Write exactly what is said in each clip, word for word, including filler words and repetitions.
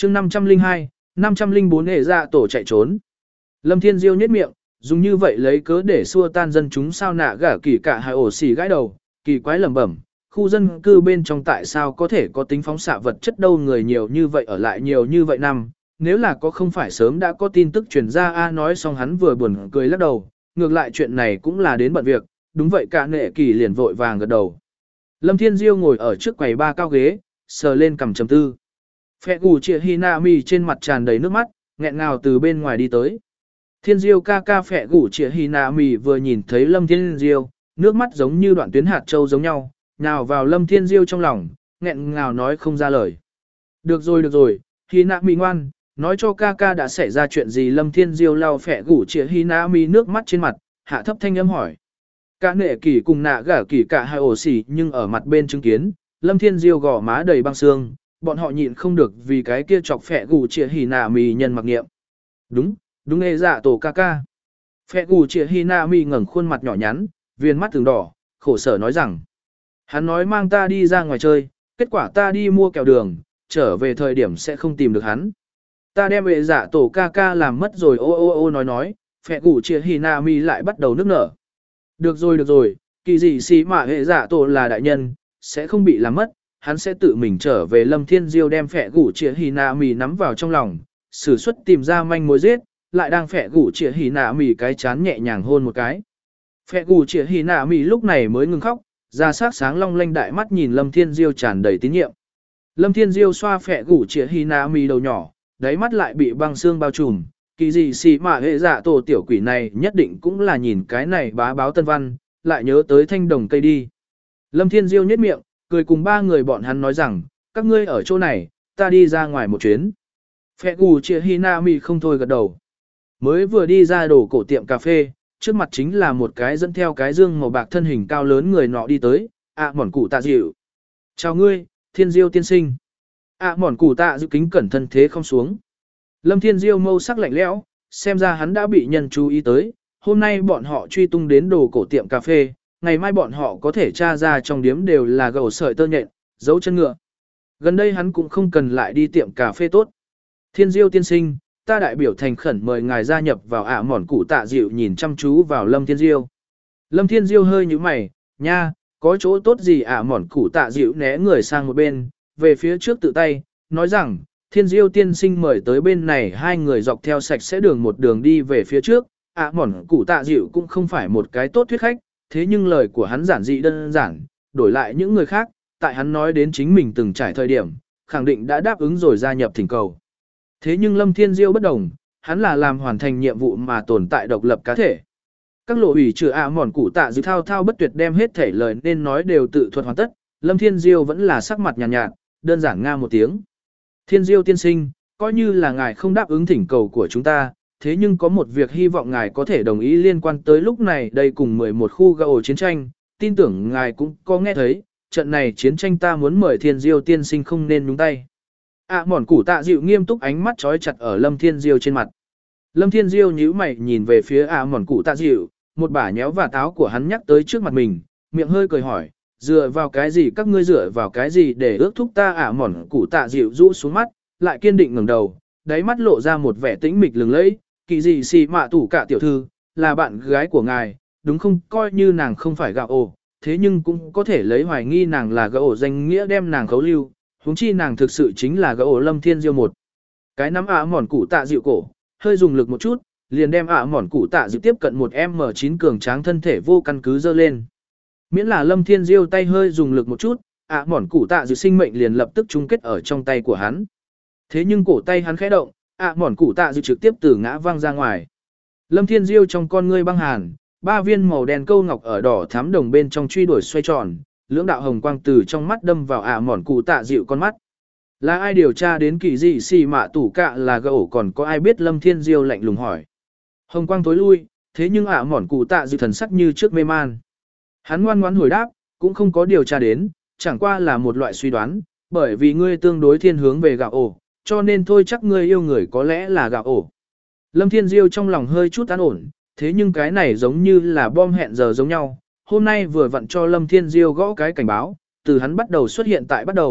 chương năm trăm linh hai, năm trăm linh bốn hệ dạ tổ chạy trốn. Lâm Thiên Diêu nhếch miệng, dùng như vậy lấy cớ để xua tan dân chúng sao nạ gả kỳ cả hai ổ xì gãi đầu, kỳ quái lẩm bẩm, khu dân cư bên trong tại sao có thể có tính phóng xạ vật chất đâu, người nhiều như vậy ở lại nhiều như vậy năm, nếu là có không phải sớm đã có tin tức truyền ra a. Nói xong hắn vừa buồn cười lắc đầu, ngược lại chuyện này cũng là đến bận việc, đúng vậy cả nệ kỳ liền vội vàng gật đầu. Lâm Thiên Diêu ngồi ở trước quầy ba cao ghế, sờ lên cằm trầm tư. Phệ gù Triệu Hinami trên mặt tràn đầy nước mắt, nghẹn ngào từ bên ngoài đi tới. Thiên Diêu ca ca Phệ gù Triệu Hinami vừa nhìn thấy Lâm Thiên Diêu, nước mắt giống như đoạn tuyến hạt châu giống nhau, nào vào Lâm Thiên Diêu trong lòng, nghẹn ngào nói không ra lời. Được rồi được rồi, Hinami ngoan, nói cho ca ca đã xảy ra chuyện gì. Lâm Thiên Diêu lau Phệ gù Triệu Hinami nước mắt trên mặt, hạ thấp thanh âm hỏi. Cả nệ kỳ cùng nạ gả kỳ cả hai ổ xỉ nhưng ở mặt bên chứng kiến, Lâm Thiên Diêu gò má đầy băng xương, bọn họ nhịn không được vì cái kia chọc Phệ gù Triệu Hinami nhân mặc nghiệm. Đúng, đúng ê dạ tổ ca ca. Phệ gù Triệu Hinami ngẩng khuôn mặt nhỏ nhắn, viên mắt từng đỏ, khổ sở nói rằng. Hắn nói mang ta đi ra ngoài chơi, kết quả ta đi mua kẹo đường, trở về thời điểm sẽ không tìm được hắn. Ta đem ê dạ tổ ca ca làm mất rồi ô ô ô nói nói, Phệ gù Triệu Hinami lại bắt đầu nức nở. Được rồi được rồi, kỳ gì xí mà hệ dạ tổ là đại nhân, sẽ không bị làm mất, hắn sẽ tự mình trở về. Lâm Thiên Diêu đem Phệ gù Triệu Hinami nắm vào trong lòng, sử xuất tìm ra manh mối giết, lại đang Phệ gù Triệu Hinami cái chán nhẹ nhàng hôn một cái. Phệ gù Triệu Hinami lúc này mới ngừng khóc, ra sát sáng long lanh đại mắt nhìn Lâm Thiên Diêu tràn đầy tín nhiệm. Lâm Thiên Diêu xoa Phệ gù Triệu Hinami đầu nhỏ, đáy mắt lại bị băng xương bao trùm. Kỳ gì xì mà hệ dạ tổ tiểu quỷ này nhất định cũng là nhìn cái này bá báo tân văn, lại nhớ tới thanh đồng cây đi. Lâm Thiên Diêu nhếch miệng, cười cùng ba người bọn hắn nói rằng, các ngươi ở chỗ này, ta đi ra ngoài một chuyến. Phệ gù Triệu Hinami không thôi gật đầu. Mới vừa đi ra đổ cổ tiệm cà phê, trước mặt chính là một cái dẫn theo cái dương màu bạc thân hình cao lớn người nọ đi tới, ạ mòn cụ tạ dịu. Chào ngươi, Thiên Diêu tiên sinh. ạ mòn cụ tạ dịu kính cẩn thân thế không xuống. Lâm Thiên Diêu mâu sắc lạnh lẽo, xem ra hắn đã bị nhân chú ý tới, hôm nay bọn họ truy tung đến đồ cổ tiệm cà phê, ngày mai bọn họ có thể tra ra trong điếm đều là gầu sợi tơ nhện, dấu chân ngựa. Gần đây hắn cũng không cần lại đi tiệm cà phê tốt. Thiên Diêu tiên sinh, ta đại biểu thành khẩn mời ngài gia nhập vào ạ mòn cụ tạ dịu nhìn chăm chú vào Lâm Thiên Diêu. Lâm Thiên Diêu hơi nhíu mày, nha, có chỗ tốt gì ạ mòn cụ tạ dịu né người sang một bên, về phía trước tự tay, nói rằng, Thiên Diêu tiên sinh mời tới bên này hai người dọc theo sạch sẽ đường một đường đi về phía trước, ạ mòn cụ tạ dịu cũng không phải một cái tốt thuyết khách, thế nhưng lời của hắn giản dị đơn giản, đổi lại những người khác, tại hắn nói đến chính mình từng trải thời điểm, khẳng định đã đáp ứng rồi gia nhập thỉnh cầu. Thế nhưng Lâm Thiên Diêu bất đồng, hắn là làm hoàn thành nhiệm vụ mà tồn tại độc lập cá thể. Các lộ ủy trừ ạ mòn cụ tạ dịu thao thao bất tuyệt đem hết thể lời nên nói đều tự thuật hoàn tất, Lâm Thiên Diêu vẫn là sắc mặt nhàn nhạt, nhạt, đơn giản nga một tiếng. Thiên Diêu tiên sinh, coi như là ngài không đáp ứng thỉnh cầu của chúng ta, thế nhưng có một việc hy vọng ngài có thể đồng ý liên quan tới lúc này đây cùng mười một khu gạo chiến tranh, tin tưởng ngài cũng có nghe thấy, trận này chiến tranh ta muốn mời Thiên Diêu tiên sinh không nên nhúng tay. À mòn củ tạ dịu nghiêm túc ánh mắt trói chặt ở Lâm Thiên Diêu trên mặt. Lâm Thiên Diêu nhíu mày nhìn về phía à mòn củ tạ dịu, một bả nhéo và táo của hắn nhắc tới trước mặt mình, miệng hơi cười hỏi, dựa vào cái gì các ngươi dựa vào cái gì để ước thúc ta à mòn củ tạ dịu rũ xuống mắt, lại kiên định ngẩng đầu, đáy mắt lộ ra một vẻ tĩnh mịch lừng lẫy, kỳ gì xì mạ tủ cả tiểu thư, là bạn gái của ngài, đúng không, coi như nàng không phải gạo ổ, thế nhưng cũng có thể lấy hoài nghi nàng là gạo ổ danh nghĩa đem nàng khấu lưu, huống chi nàng thực sự chính là gạo ổ Lâm Thiên Diêu một. Cái nắm ả mòn củ tạ dịu cổ, hơi dùng lực một chút, liền đem ả mòn củ tạ dịu tiếp cận một em chín cường tráng thân thể vô căn cứ dơ lên. Miễn là Lâm Thiên Diêu tay hơi dùng lực một chút, ả mòn củ tạ dịu sinh mệnh liền lập tức chung kết ở trong tay của hắn. Thế nhưng cổ tay hắn khẽ động, ả mòn củ tạ dịu trực tiếp từ ngã văng ra ngoài. Lâm Thiên Diêu trong con ngươi băng hàn, ba viên màu đen câu ngọc ở đỏ thắm đồng bên trong truy đuổi xoay tròn, lưỡng đạo hồng quang từ trong mắt đâm vào ả mòn cụ tạ dịu con mắt. Là ai điều tra đến kỳ dị xì mạ tủ cạ là gỗ, còn có ai biết? Lâm Thiên Diêu lạnh lùng hỏi. Hồng quang tối lui, thế nhưng ả mòn cụ tạ dịu thần sắc như trước mê man. Hắn ngoan ngoãn hồi đáp, cũng không có điều tra đến, chẳng qua là một loại suy đoán, bởi vì ngươi tương đối thiên hướng về gạo ổ, cho nên thôi chắc ngươi yêu người có lẽ là gạo ổ. Lâm Thiên Diêu trong lòng hơi chút an ổn, thế nhưng cái này giống như là bom hẹn giờ giống nhau. Hôm nay vừa vặn cho Lâm Thiên Diêu gõ cái cảnh báo, từ hắn bắt đầu xuất hiện tại bắt đầu,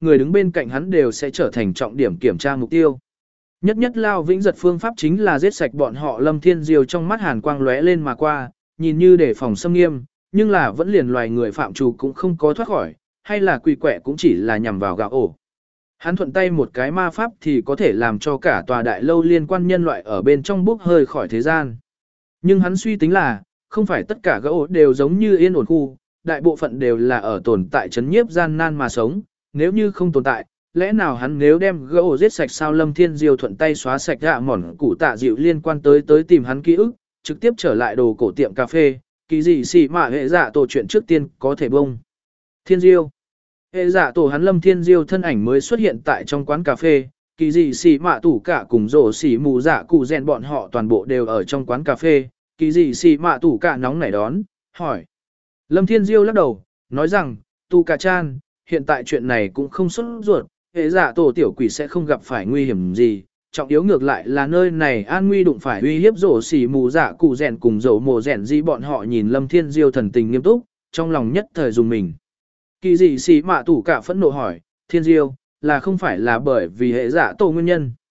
người đứng bên cạnh hắn đều sẽ trở thành trọng điểm kiểm tra mục tiêu. Nhất nhất Lao Vĩnh giật phương pháp chính là giết sạch bọn họ. Lâm Thiên Diêu trong mắt hàn quang lóe lên mà qua, nhìn như để phòng xâm nghiêm, nhưng là vẫn liền loài người phạm trù cũng không có thoát khỏi, hay là quỷ quẻ cũng chỉ là nhằm vào gạo ổ. Hắn thuận tay một cái ma pháp thì có thể làm cho cả tòa đại lâu liên quan nhân loại ở bên trong bốc hơi khỏi thế gian. Nhưng hắn suy tính là, không phải tất cả gạo ổ đều giống như yên ổn khu, đại bộ phận đều là ở tồn tại chấn nhiếp gian nan mà sống, nếu như không tồn tại, lẽ nào hắn nếu đem gỗ giết sạch sao? Lâm Thiên Diêu thuận tay xóa sạch gạ mỏn củ tạ dịu liên quan tới tới tìm hắn ký ức, trực tiếp trở lại đồ cổ tiệm cà phê, kỳ gì xì mà hệ dạ tổ chuyện trước tiên có thể bông. Thiên Diêu. Hệ dạ tổ hắn Lâm Thiên Diêu thân ảnh mới xuất hiện tại trong quán cà phê, kỳ gì xì mạ tủ cả cùng rổ xì mù dạ cụ rèn bọn họ toàn bộ đều ở trong quán cà phê, kỳ gì xì mạ tủ cả nóng nảy đón, hỏi. Lâm Thiên Diêu lắc đầu, nói rằng, tù cả chan, hiện tại chuyện này cũng không xuất ruột, hệ dạ tổ tiểu quỷ sẽ không gặp phải nguy hiểm gì, trọng yếu ngược lại là nơi này an nguy đụng phải uy hiếp rổ xỉ mù dạ cụ rèn cùng dầu mồ rèn gì. Bọn họ nhìn Lâm Thiên Diêu thần tình nghiêm túc, trong lòng nhất thời dùng mình. Kỳ dị xỉ mạ tủ cả phẫn nộ hỏi, Thiên Diêu, là không phải là bởi vì hệ dạ tổ nguyên nhân.